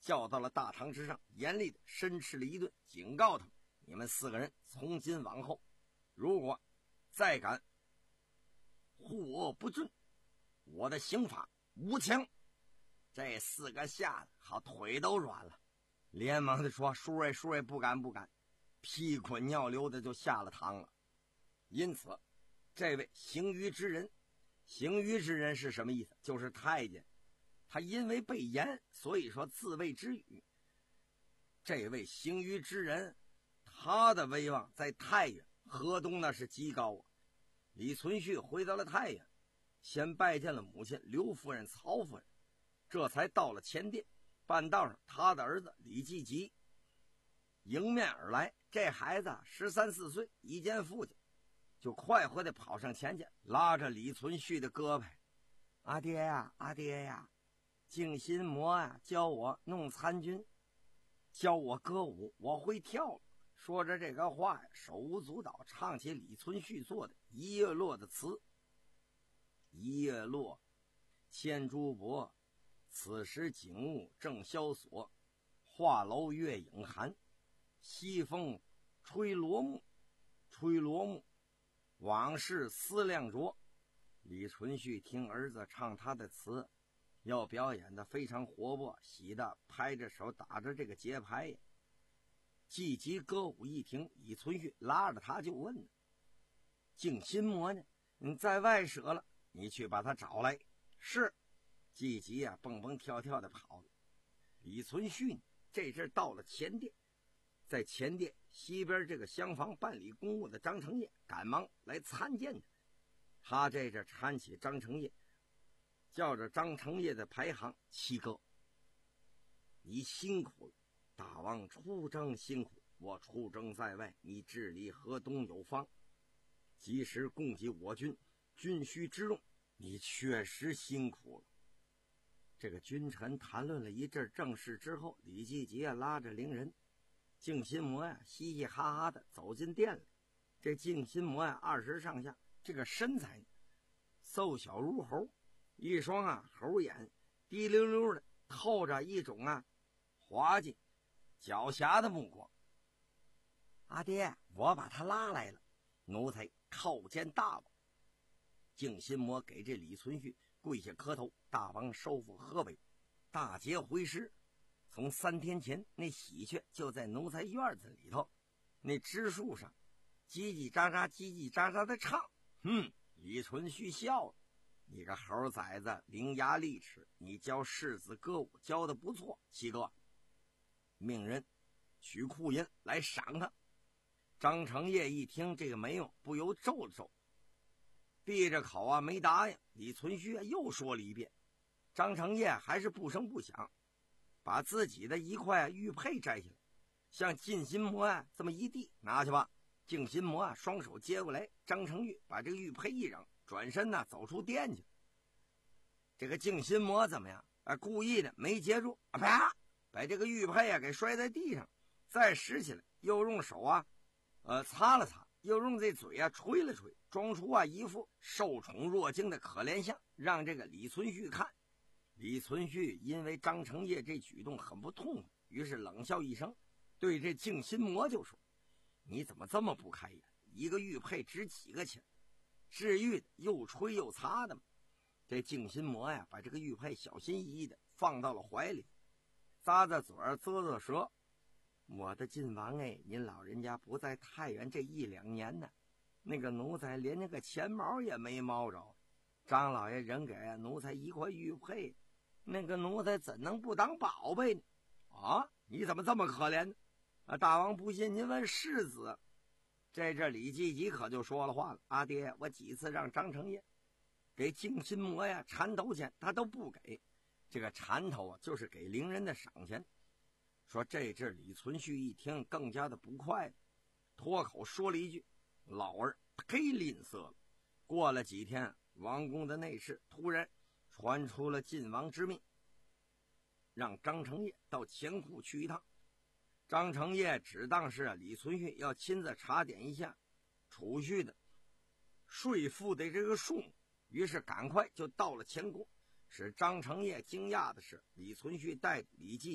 叫到了大堂之上，严厉的申斥了一顿，警告他们：你们四个人从今往后，如果再敢护我不准，我的刑罚无情。这四个吓得好腿都软了，连忙的说：叔位叔位，不敢不敢，屁滚尿流的就下了堂了。因此这位行于之人，行于之人是什么意思？就是太监，他因为被严，所以说自谓之语。这位行于之人，他的威望在太原河东那是极高啊。李存勖回到了太原，先拜见了母亲刘夫人、曹夫人，这才到了前殿。半道上，他的儿子李继吉迎面而来。这孩子十三四岁，一见父亲就快活地跑上前去，拉着李存勖的胳膊：阿爹呀，阿爹呀，静心魔啊，教我弄参军，教我歌舞，我会跳了。说着这个话呀，手舞足蹈，唱起李存勖做的《一月落》的词：一月落，千珠帛，此时景物正萧索，画楼月影寒，西风吹罗幕，吹罗幕，往事思量着。李存勖听儿子唱他的词，要表演的非常活泼，喜的拍着手打着这个节拍呀。季吉歌舞一停，李存勖拉着他就问：静心魔呢？你在外舍了，你去把他找来。是。季吉啊，蹦蹦跳跳的跑了。李存勖这阵到了前殿，在前殿西边这个厢房办理公务的张承业赶忙来参见他。他这阵搀起张承业，叫着张承业的排行：七哥，你辛苦了，大王出征辛苦，我出征在外，你治理河东有方，及时供给我军军需之用，你确实辛苦了。这个君臣谈论了一阵正事之后，李继吉啊拉着伶人静心魔呀、啊、嘻嘻哈哈的走进店里。这静心魔呀、啊、二十上下，这个身材瘦小如猴，一双啊猴眼滴溜溜的透着一种啊滑稽狡黠的目光。阿爹，我把他拉来了。奴才叩见大王。静心魔给这李存勖跪下磕头：大王收复河北，大捷回师。从三天前那喜鹊就在奴才院子里头，那枝树上叽叽喳喳叽叽喳喳的唱。哼，李存勖笑了：你个猴崽子，伶牙俐齿，你教世子歌舞教的不错。七哥，命人取库银来赏他。张承业一听这个没用，不由皱了皱，闭着口啊没答应。李存勖啊又说了一遍。张承业还是不声不响，把自己的一块玉佩摘下来，向静心魔啊这么一递：拿去吧。静心魔啊双手接过来，张承业把这个玉佩一扔，转身呢走出店去。这个静心魔怎么样啊？故意的没接住，啊啪，把这个玉佩啊给摔在地上，再拾起来，又用手啊呃擦了擦，又用这嘴啊吹了吹，装出啊一副受宠若惊的可怜相，让这个李存勖看。李存勖因为张承业这举动很不痛快，于是冷笑一声，对这静心魔就说：你怎么这么不开眼？一个玉佩值几个钱？治玉的又吹又擦的嘛。这静心魔呀，把这个玉佩小心翼翼的放到了怀里，咂咂嘴儿，啧啧舌：我的晋王哎，您老人家不在太原这一两年呢，那个奴才连那个钱毛也没摸着，张老爷扔给奴才一块玉佩，那个奴才怎能不当宝贝呢？啊，你怎么这么可怜呢？啊，大王不信，您问世子。在这李继吉可就说了话了：阿爹，我几次让张承业给静心魔呀缠头钱，他都不给。这个缠头啊，就是给伶人的赏钱。说这阵李存勖一听更加的不快了，脱口说了一句：老儿忒吝啬了。过了几天，王宫的内侍突然传出了晋王之命，让张承业到钱库去一趟。张承业只当是李存勖要亲自查点一下储蓄的税赋的这个数目，于是赶快就到了钱库。使张承业惊讶的是，李存勖带着李继吉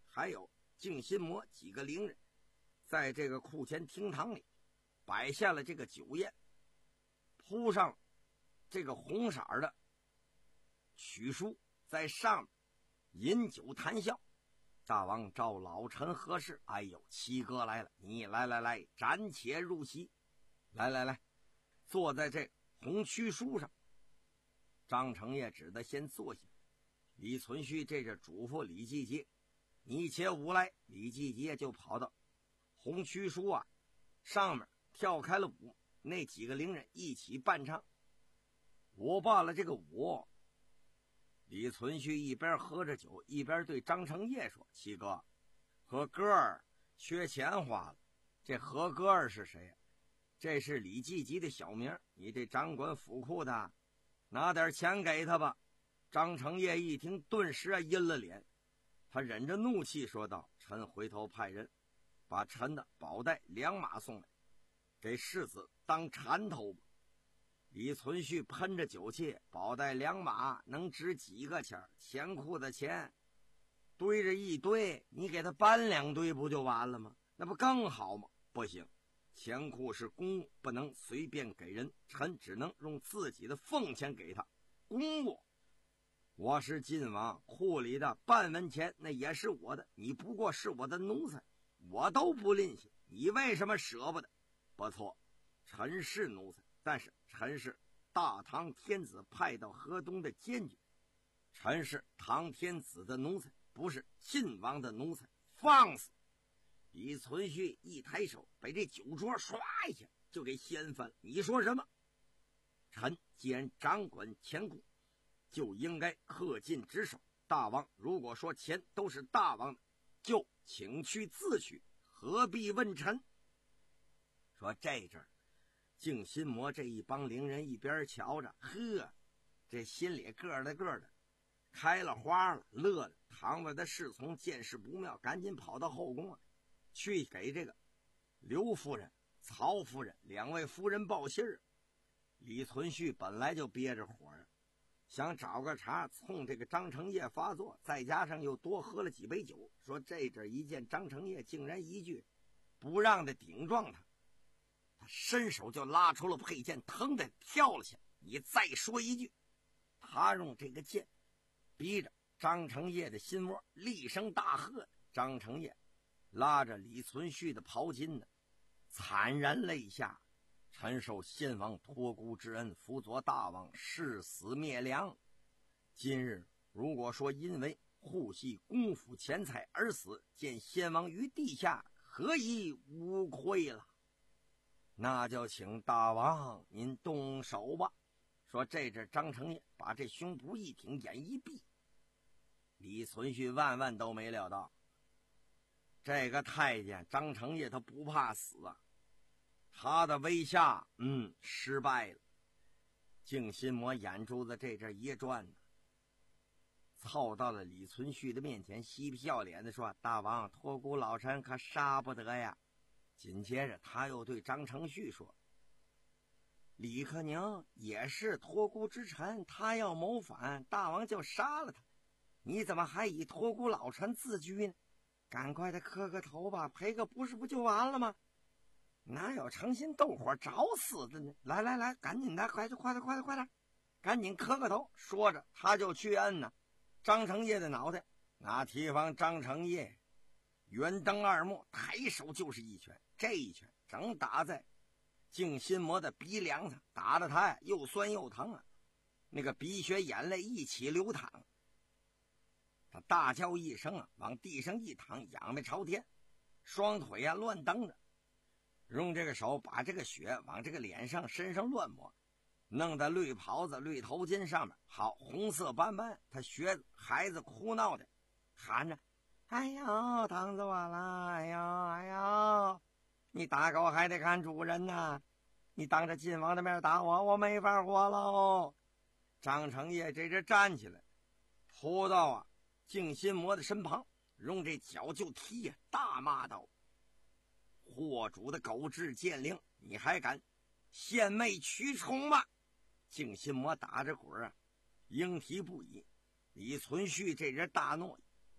还有静心魔几个伶人，在这个库前厅堂里摆下了这个酒宴，铺上这个红色的曲书，在上面饮酒谈笑。大王召老臣何事？哎呦，七哥来了，你来来来，暂且入席。来来来，坐在这红曲书上。张承业只得先坐下。李存勖这是嘱咐李继节，你且舞来。李继节就跑到红曲书啊上面跳开了舞，那几个伶人一起伴唱。舞罢了这个舞，李存勖一边喝着酒，一边对张承业说：“七哥，和哥儿缺钱花了。这和哥儿是谁？这是李继吉的小名，你这掌管府库的，拿点钱给他吧。”张承业一听，顿时啊阴了脸，他忍着怒气说道：“臣回头派人把臣的宝带两马送来，给世子当缠头吧。”李存勖喷着酒气：“宝带两马能值几个钱？钱库的钱堆着一堆，你给他搬两堆不就完了吗？那不更好吗？不行，钱库是公物，不能随便给人，臣只能用自己的俸钱给他。公物，我是晋王，库里的半文钱那也是我的，你不过是我的奴才，我都不吝惜，你为什么舍不得？不错，臣是奴才，但是臣是大唐天子派到河东的监军，臣是唐天子的奴才，不是晋王的奴才，放肆！”李存勖一抬手，把这酒桌唰一下就给掀翻了。你说什么？臣既然掌管钱库，就应该恪尽职守。大王如果说钱都是大王的，就请去自取，何必问臣？说这阵儿，静心魔这一帮伶人一边瞧着，呵，这心里个的个的开了花了，乐了。堂外的侍从见势不妙，赶紧跑到后宫啊，去给这个刘夫人、曹夫人两位夫人报信儿。李存勖本来就憋着火啊，想找个茬冲这个张承业发作，再加上又多喝了几杯酒，说这阵一见张承业竟然一句不让的顶撞他，他伸手就拉出了佩剑，腾的跳了下。你再说一句，他用这个剑逼着张承业的心窝，厉声大喝。张承业拉着李存勖的袍襟呢，惨然泪下：“臣受先王托孤之恩，辅佐大王誓死灭梁。今日如果说因为护系公府钱财而死，见先王于地下，何以无愧了？那就请大王您动手吧。”说这阵张承业把这胸脯一挺，眼一闭。李存勖万万都没料到，这个太监张承业他不怕死啊，他的威吓嗯失败了。静心魔眼珠子这阵一转呢，凑到了李存勖的面前，嬉皮笑脸的说：“大王托孤老臣可杀不得呀。”紧接着他又对张承旭说：“李克宁也是托孤之臣，他要谋反，大王就杀了他，你怎么还以托孤老臣自居呢？赶快的磕个头吧，赔个不是不就完了吗？哪有成心斗火找死的呢？来来来，赶紧的，快点快点快点快点，赶紧磕个头。”说着他就去摁呢张承业的脑袋。那提防张承业圆瞪二目，抬手就是一拳，这一拳正打在静心魔的鼻梁上，打得他呀又酸又疼啊，那个鼻血眼泪一起流淌。他大叫一声啊，往地上一躺，仰面朝天，双腿啊乱蹬着，用这个手把这个血往这个脸上身上乱抹，弄得绿袍子绿头巾上面好红色斑斑。他学孩子哭闹的喊着：“哎呦，疼死我了！哎呦哎呦，你打狗还得看主人呐！你当着晋王的面打我，我没法活喽！”张承业这阵站起来，扑到啊静心魔的身旁，用这脚就踢呀、啊，大骂道：“祸主的狗彘贱灵，你还敢献媚驱虫吗？”静心魔打着滚啊，应啼不已。李存勖这人大怒，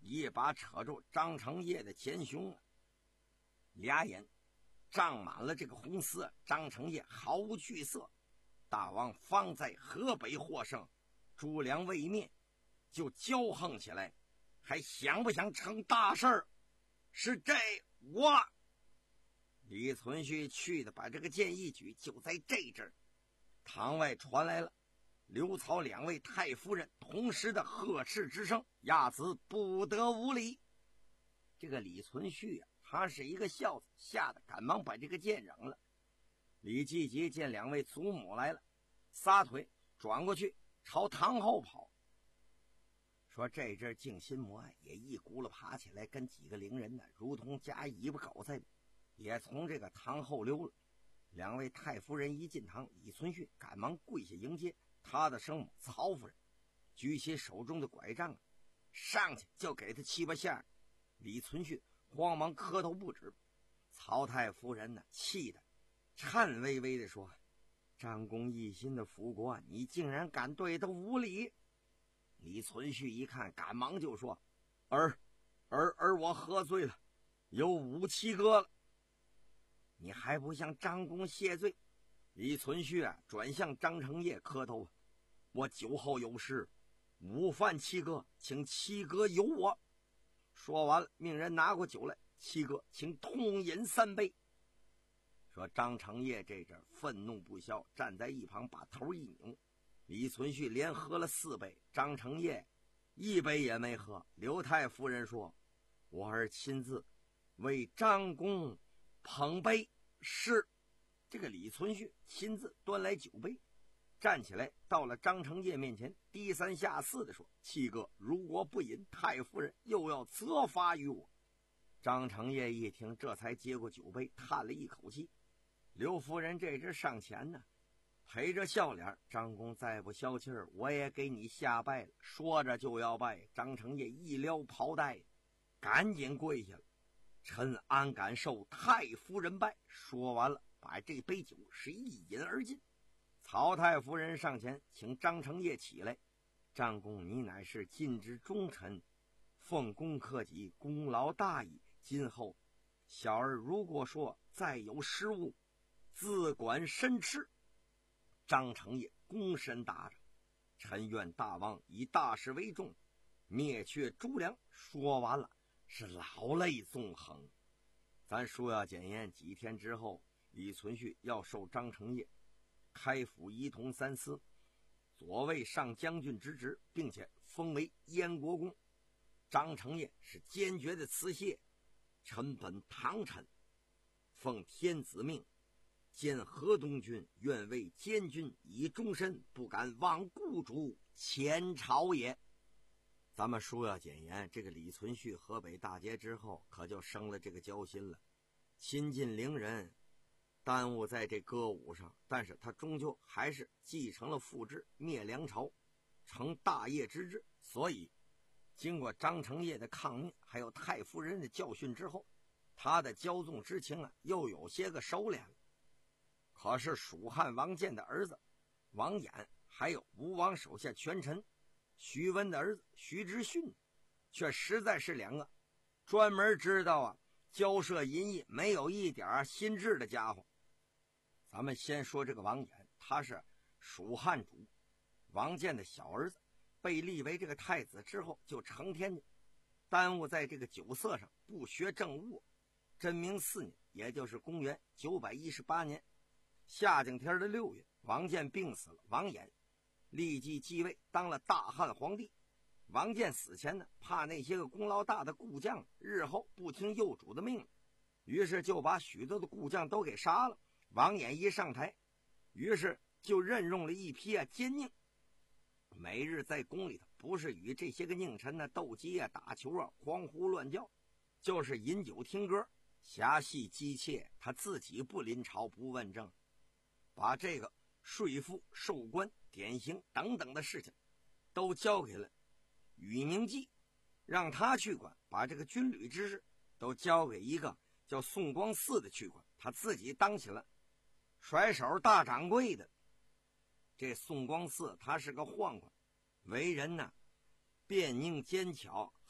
一把扯住张成业的前胸，俩眼胀满了这个红丝。张成业毫无惧色，大王方在河北获胜，诸粮未灭，就骄横起来，还想不想成大事儿？是这我。李存勖去的把这个剑一举，就在这阵儿，堂外传来了刘曹两位太夫人同时的呵斥之声：“亚子不得无礼！”这个李存勖啊，他是一个孝子，吓得赶忙把这个剑扔了。李继吉见两位祖母来了，撒腿转过去朝堂后跑，说这阵静心母爱也一咕噜爬起来，跟几个伶人呢，如同夹尾巴狗在，也从这个堂后溜了。两位太夫人一进堂，李存勖赶忙跪下迎接他的生母曹夫人，举起手中的拐杖，上去就给他七八下。李存勖慌忙磕头不止。曹太夫人呢，气得颤巍巍地说：“张公一心的辅国，你竟然敢对他无礼！”李存勖一看，赶忙就说：“儿儿儿我喝醉了，有五七哥了。你还不向张公谢罪？”李存勖啊，转向张成业磕头：“我酒后有失，午饭七哥，请七哥有我。”说完了，命人拿过酒来，七哥请痛饮三杯。说张成业这阵愤怒不消，站在一旁把头一扭。李存勖连喝了四杯，张成业一杯也没喝。刘太夫人说：“我儿亲自为张公捧杯。”是。这个李存勖亲自端来酒杯，站起来到了张成业面前，低三下四的说：“七哥如果不饮，太夫人又要责罚于我。”张成业一听，这才接过酒杯，叹了一口气。刘夫人这只上前呢，陪着笑脸：“张公再不消气儿，我也给你下拜了。”说着就要拜，张成业一撩袍带，赶紧跪下了：“臣安敢受太夫人拜。”说完了，把这杯酒是一饮而尽。曹太夫人上前请张成业起来：“张公，你乃是晋之忠臣，奉公克己，功劳大矣。今后小儿如果说再有失误，自管申斥。”张成业躬身答着：“臣愿大王以大事为重，灭却诸梁。”说完了，是老泪纵横。咱书要简言，几天之后，李存勖要授张成业开府仪同三司，左卫上将军之职，并且封为燕国公。张成业是坚决的辞谢：“臣本唐臣，奉天子命，兼河东郡，愿为监军以终身，不敢忘故主前朝也。”咱们书要简言，这个李存勖河北大捷之后，可就生了这个交心了。亲近伶人，耽误在这歌舞上，但是他终究还是继承了父志，灭梁朝，成大业之志。所以经过张成业的抗命，还有太夫人的教训之后，他的骄纵之情啊，又有些个收敛了。可是蜀汉王建的儿子王衍，还有吴王手下权臣徐温的儿子徐之训，却实在是两个专门知道啊交涉淫逸，没有一点心智的家伙。咱们先说这个王衍，他是蜀汉主王建的小儿子，被立为这个太子之后，就成天的耽误在这个酒色上，不学政务。真明四年，也就是公元九百一十八年夏景天的六月，王建病死了，王衍立即继位，当了大汉皇帝。王建死前呢，怕那些个功劳大的故将日后不听幼主的命令，于是就把许多的故将都给杀了。王衍一上台，于是就任用了一批啊奸佞，每日在宫里头不是与这些个佞臣呢斗鸡啊、打球啊、狂呼乱叫，就是饮酒听歌、侠戏姬妾，他自己不临朝不问政，把这个税赋、授官、典刑等等的事情都交给了宇明季，让他去管，把这个军旅之事都交给一个叫宋光嗣的去管，他自己当起了甩手大掌柜的。这宋光嗣他是个宦官，为人呢辩佞奸巧，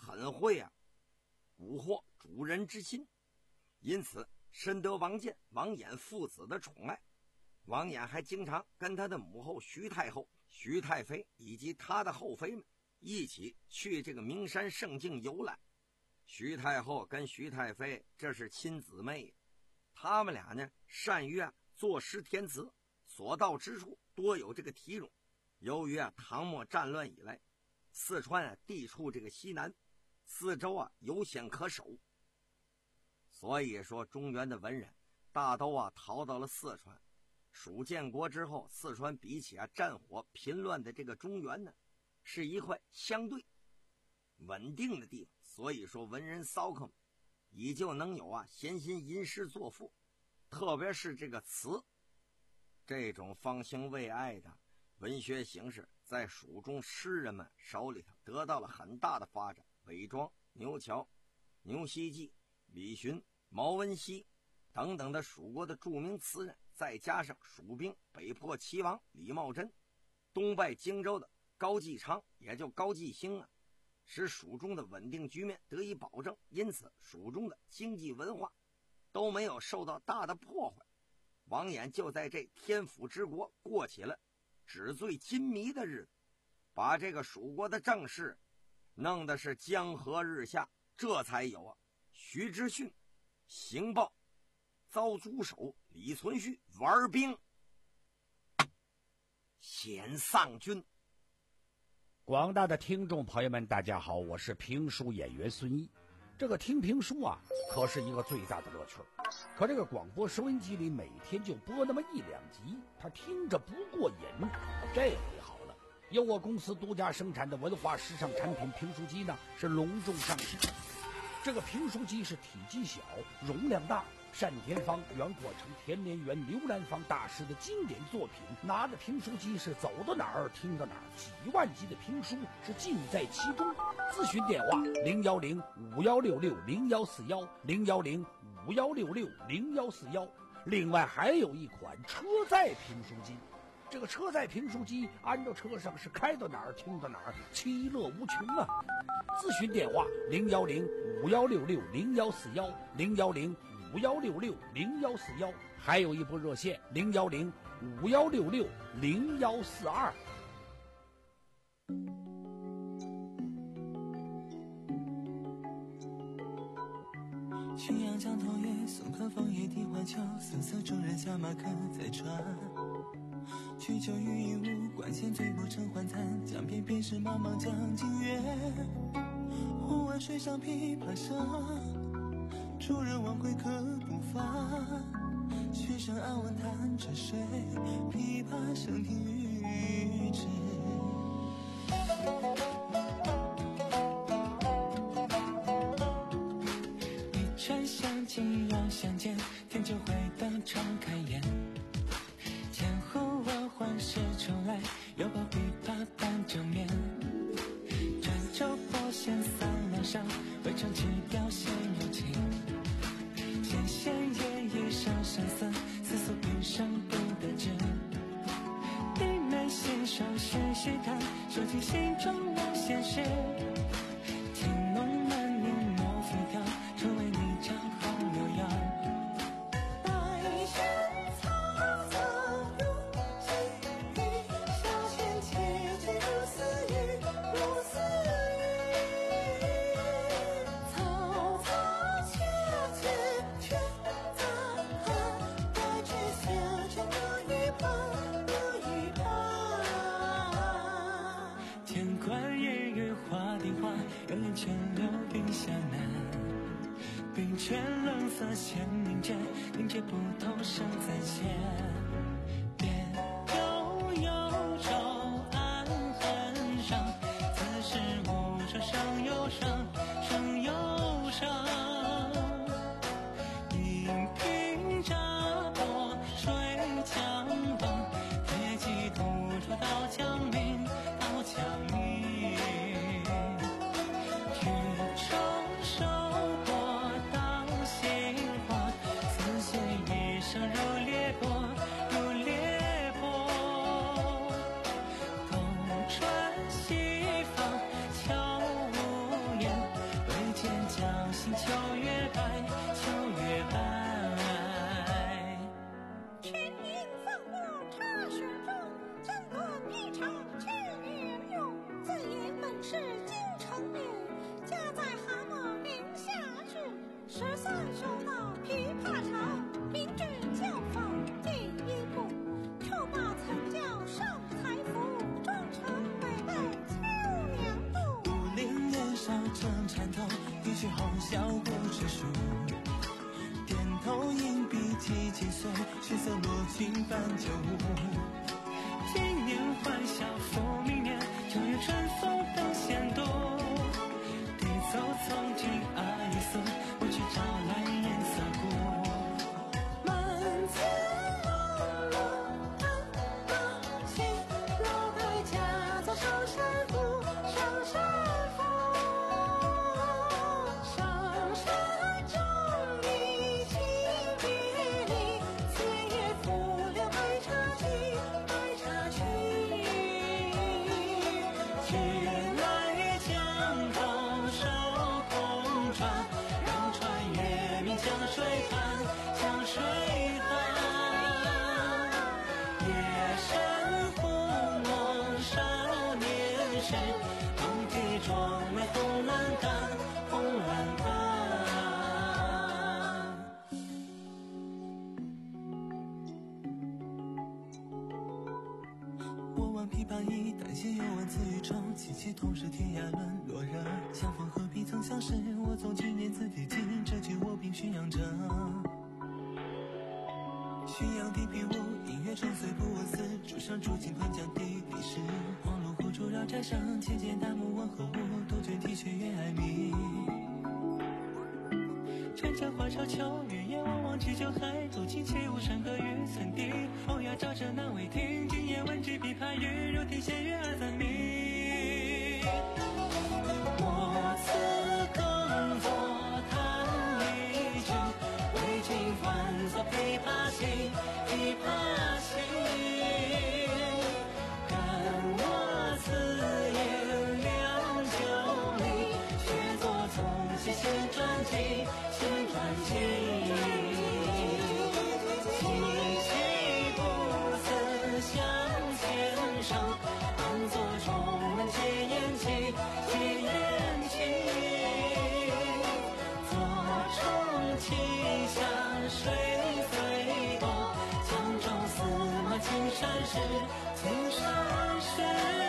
很会啊蛊惑主人之心，因此深得王建、王衍父子的宠爱。王衍还经常跟他的母后徐太后、徐太妃以及他的后妃们一起去这个名山圣境游览。徐太后跟徐太妃这是亲姊妹，他们俩呢善于啊作诗填词，所到之处多有这个题咏。由于啊唐末战乱以来，四川啊地处这个西南，四周啊有险可守，所以说中原的文人大都啊逃到了四川。蜀建国之后，四川比起啊战火频乱的这个中原呢，是一块相对稳定的地方，所以说文人骚客们依旧能有啊闲心吟诗作赋，特别是这个词，这种方兴未艾的文学形式在蜀中诗人们手里头得到了很大的发展。韦庄、牛峤、牛希济、李寻、毛文熙等等的蜀国的著名词人，再加上蜀兵北破齐王李茂贞，东败荆州的高继昌，也就高继兴啊，使蜀中的稳定局面得以保证，因此蜀中的经济文化都没有受到大的破坏。王衍就在这天府之国过起了纸醉金迷的日子，把这个蜀国的政事弄得是江河日下，这才有啊徐知训行报遭诛首，李存勖玩兵显丧军。 广大的听众朋友们大家好，我是评书演员孙一。这个听评书啊可是一个最大的乐趣，可这个广播收音机里每天就播那么一两集，他听着不过瘾。这回好了，由我公司独家生产的文化时尚产品评书机呢是隆重上市。这个评书机是体积小，容量大，单田芳、袁阔成、田连元、刘兰芳大师的经典作品，拿着评书机是走到哪儿听到哪儿，几万集的评书是尽在其中。咨询电话零幺零五幺六六零幺四幺零幺零五幺六六零幺四幺。另外还有一款车载评书机，这个车载评书机安到车上是开到哪儿听到哪儿，其乐无穷啊！咨询电话零幺零五幺六六零幺四幺零幺零五幺六六零幺四幺，还有一部热线零幺零五幺六六零幺四二。 浔阳江头夜，送客枫叶荻花秋，瑟瑟中人下马客在船。曲酒欲饮无，管弦醉不成还残。江边便是茫茫江浸月，忽闻水上琵琶声，主人忘归客不返。曲声暗问弹着谁？琵琶声停欲止。一船相见又相见，天就会灯常开眼。千呼万唤始出来，犹抱琵琶半遮面。转轴拨弦三两声，未尝曲调先有情。弦弦夜夜声声思，思诉平生不得志。低眉信手续续看，说起心中无限事。听弄满面莫飞跳，成为你唱好留样。冰泉冷色弦凝结，凝结不透声在前。别悠悠愁暗痕上，此时无声胜有声，胜有声。银瓶乍破水江东，铁骑突出到江明，到江明。如烈火血色落尽斑旧物。今年欢笑复明年，九月春风等闲多。低奏从今爱色，我去找来颜色过。满字落落淡淡情，老白家走上山谷，上山峰，上山中已经别离，四野拂柳白茶去，白茶去。夜来江头收空船，让船月明江水寒，江水寒。夜深忽梦少年时，梦啼妆泪红阑干，红阑干。我挽琵琶衣，但写又万词语愁，凄凄同是天涯沦落人。相逢何必曾相识，我从去年字第几，这句我并宣扬着。浔阳地平屋，音乐沉邃不问丝，竹上竹径喷江地底时。黄芦湖竹绕寨上，浅见大幕问候舞，杜鹃啼却月哀鸣。春江花少秋月夜，望望知酒海，走进切勿山歌与村笛。欧亚照着南未听，今夜闻之琵琶语，如听弦乐二三鸣。我此更作弹一曲，为君唤作琵琶行，琵琶行。干我此言两九里，却作从昔先传记，先传记。凄凄不辞向前生，当作重门结缘起，结缘起。左冲旗下水虽多，江中司马青山是，青山是。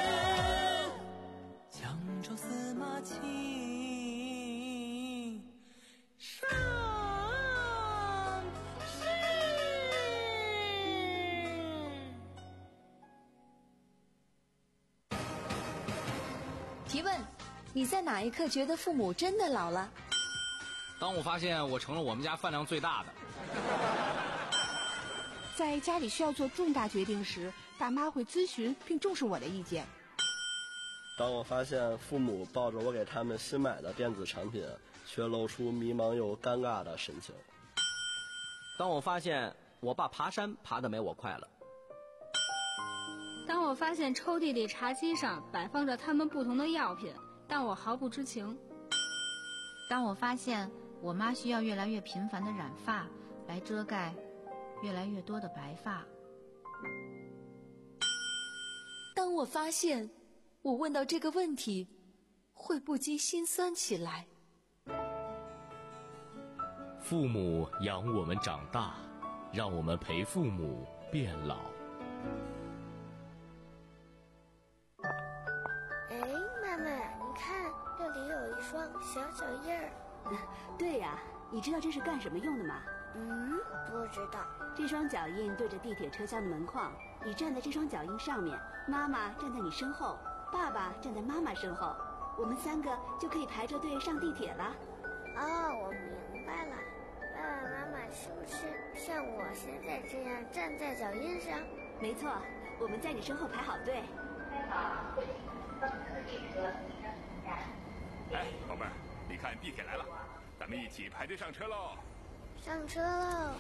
江州司马青山是。 提问：你在哪一刻觉得父母真的老了？ 当我发现我成了我们家饭量最大的。 在家里需要做重大决定时，爸妈会咨询并重视我的意见。 当我发现父母抱着我给他们新买的电子产品，却露出迷茫又尴尬的神情。 当我发现我爸爬山爬得没我快了。 当我发现抽屉里茶几上摆放着他们不同的药品，但我毫不知情。 当我发现我妈需要越来越频繁的染发来遮盖越来越多的白发。 当我发现我问到这个问题会不禁心酸起来。 父母养我们长大，让我们陪父母变老。 哎，妈妈，你看这里有一双小脚印儿。 对呀、啊，你知道这是干什么用的吗？ 嗯，不知道。 这双脚印对着地铁车厢的门框，你站在这双脚印上面，妈妈站在你身后，爸爸站在妈妈身后，我们三个就可以排着队上地铁了。 哦，我明白了。爸爸妈妈是不是像我现在这样站在脚印上？ 没错，我们在你身后排好队。 哎，宝贝儿，你看地铁来了，咱们一起排队上车喽！ 上车喽！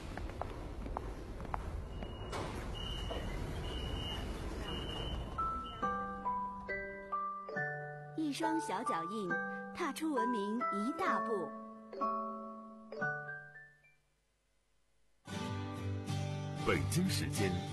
一双小脚印，踏出文明一大步。 北京时间